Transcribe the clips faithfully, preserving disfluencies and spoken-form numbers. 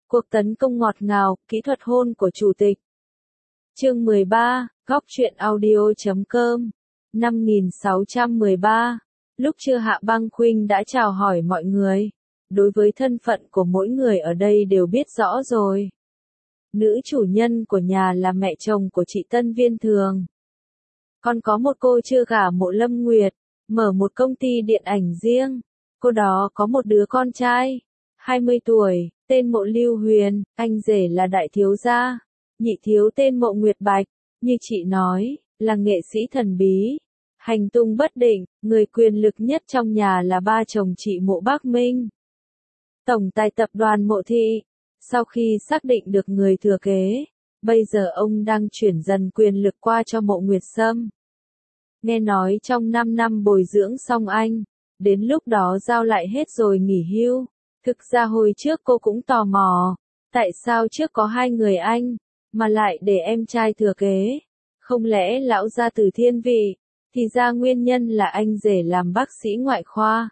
Cuộc tấn công ngọt ngào, kỹ thuật hôn của chủ tịch. Chương mười ba, góc truyện audio chấm com. Năm nghìn sáu trăm mười ba. Lúc trưa Hạ Băng Khuynh đã chào hỏi mọi người. Đối với thân phận của mỗi người ở đây đều biết rõ rồi. Nữ chủ nhân của nhà là mẹ chồng của chị Tân Viên Thường. Còn có một cô chưa gả Mộ Lâm Nguyệt, mở một công ty điện ảnh riêng. Cô đó có một đứa con trai, hai mươi tuổi, tên Mộ Lưu Huyền, anh rể là đại thiếu gia. Nhị thiếu tên Mộ Nguyệt Bạch, như chị nói, là nghệ sĩ thần bí. Hành tung bất định, người quyền lực nhất trong nhà là ba chồng chị Mộ Bác Minh. Tổng tài tập đoàn Mộ Thị. Sau khi xác định được người thừa kế, bây giờ ông đang chuyển dần quyền lực qua cho Mộ Nguyệt Sâm. Nghe nói trong năm năm bồi dưỡng xong anh, đến lúc đó giao lại hết rồi nghỉ hưu. Thực ra hồi trước cô cũng tò mò, tại sao trước có hai người anh, mà lại để em trai thừa kế? Không lẽ lão gia từ thiên vị? Thì ra nguyên nhân là anh rể làm bác sĩ ngoại khoa.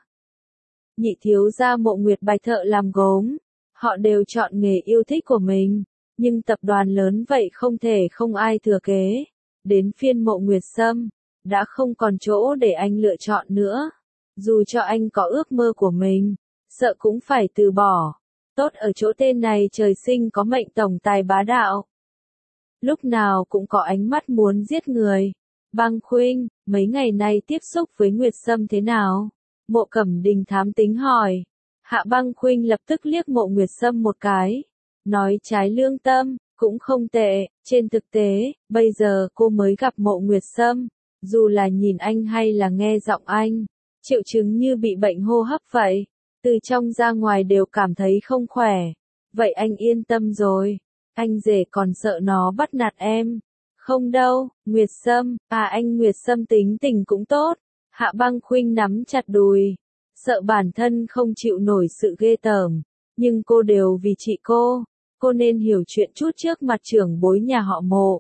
Nhị thiếu gia Mộ Nguyệt Bạch thợ làm gốm. Họ đều chọn nghề yêu thích của mình, nhưng tập đoàn lớn vậy không thể không ai thừa kế. Đến phiên Mộ Nguyệt Sâm, đã không còn chỗ để anh lựa chọn nữa. Dù cho anh có ước mơ của mình, sợ cũng phải từ bỏ. Tốt ở chỗ tên này trời sinh có mệnh tổng tài bá đạo. Lúc nào cũng có ánh mắt muốn giết người. Băng Khuynh, mấy ngày nay tiếp xúc với Nguyệt Sâm thế nào? Mộ Cẩm Đình thám tính hỏi. Hạ Băng Khuynh lập tức liếc Mộ Nguyệt Sâm một cái. Nói trái lương tâm, cũng không tệ. Trên thực tế, bây giờ cô mới gặp Mộ Nguyệt Sâm. Dù là nhìn anh hay là nghe giọng anh, triệu chứng như bị bệnh hô hấp vậy. Từ trong ra ngoài đều cảm thấy không khỏe. Vậy anh yên tâm rồi. Anh rể còn sợ nó bắt nạt em. Không đâu, Nguyệt Sâm, à anh Nguyệt Sâm tính tình cũng tốt. Hạ Băng Khuynh nắm chặt đùi. Sợ bản thân không chịu nổi sự ghê tởm. Nhưng cô đều vì chị cô. Cô nên hiểu chuyện chút trước mặt trưởng bối nhà họ Mộ.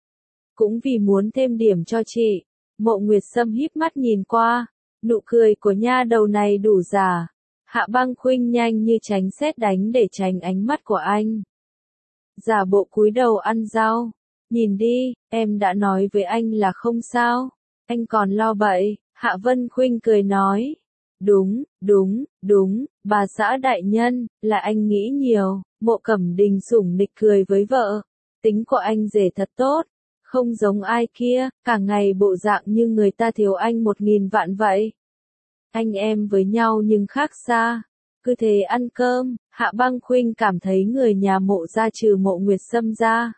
Cũng vì muốn thêm điểm cho chị. Mộ Nguyệt Sâm híp mắt nhìn qua. Nụ cười của nha đầu này đủ giả. Hạ Băng Khuynh nhanh như tránh sét đánh để tránh ánh mắt của anh. Giả bộ cúi đầu ăn rau. Nhìn đi, em đã nói với anh là không sao. Anh còn lo bậy. Hạ Vân Khuynh cười nói. Đúng, đúng, đúng, bà xã đại nhân, là anh nghĩ nhiều. Mộ Cẩm Đình sủng nịch cười với vợ. Tính của anh rể thật tốt. Không giống ai kia, cả ngày bộ dạng như người ta thiếu anh một nghìn vạn vậy. Anh em với nhau nhưng khác xa. Cứ thế ăn cơm, Hạ Băng Khuynh cảm thấy người nhà Mộ ra trừ Mộ Nguyệt Sâm ra.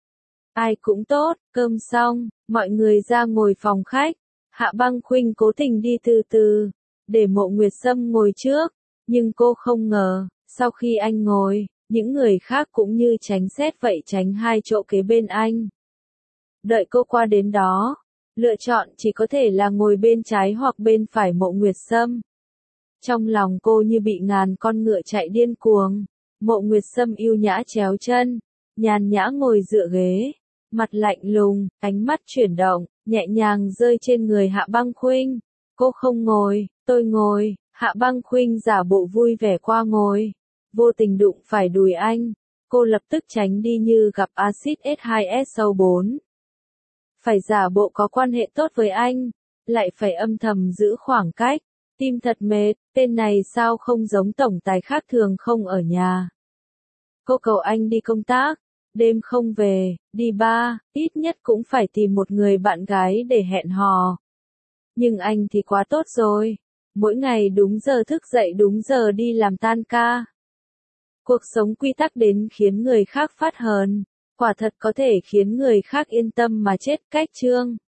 Ai cũng tốt, cơm xong, mọi người ra ngồi phòng khách. Hạ Băng Khuynh cố tình đi từ từ, để Mộ Nguyệt Sâm ngồi trước. Nhưng cô không ngờ, sau khi anh ngồi, những người khác cũng như tránh xét vậy tránh hai chỗ kế bên anh. Đợi cô qua đến đó, lựa chọn chỉ có thể là ngồi bên trái hoặc bên phải Mộ Nguyệt Sâm. Trong lòng cô như bị ngàn con ngựa chạy điên cuồng. Mộ Nguyệt Sâm yêu nhã chéo chân, nhàn nhã ngồi dựa ghế, mặt lạnh lùng, ánh mắt chuyển động, nhẹ nhàng rơi trên người Hạ Băng Khuynh. Cô không ngồi, tôi ngồi. Hạ Băng Khuynh giả bộ vui vẻ qua ngồi, vô tình đụng phải đùi anh. Cô lập tức tránh đi như gặp axit S hai S O bốn. Phải giả bộ có quan hệ tốt với anh, lại phải âm thầm giữ khoảng cách. Tim thật mệt, tên này sao không giống tổng tài khác thường không ở nhà. Cô cầu anh đi công tác, đêm không về, đi bar, ít nhất cũng phải tìm một người bạn gái để hẹn hò. Nhưng anh thì quá tốt rồi, mỗi ngày đúng giờ thức dậy đúng giờ đi làm tan ca. Cuộc sống quy tắc đến khiến người khác phát hờn, quả thật có thể khiến người khác yên tâm mà chết. Cách chương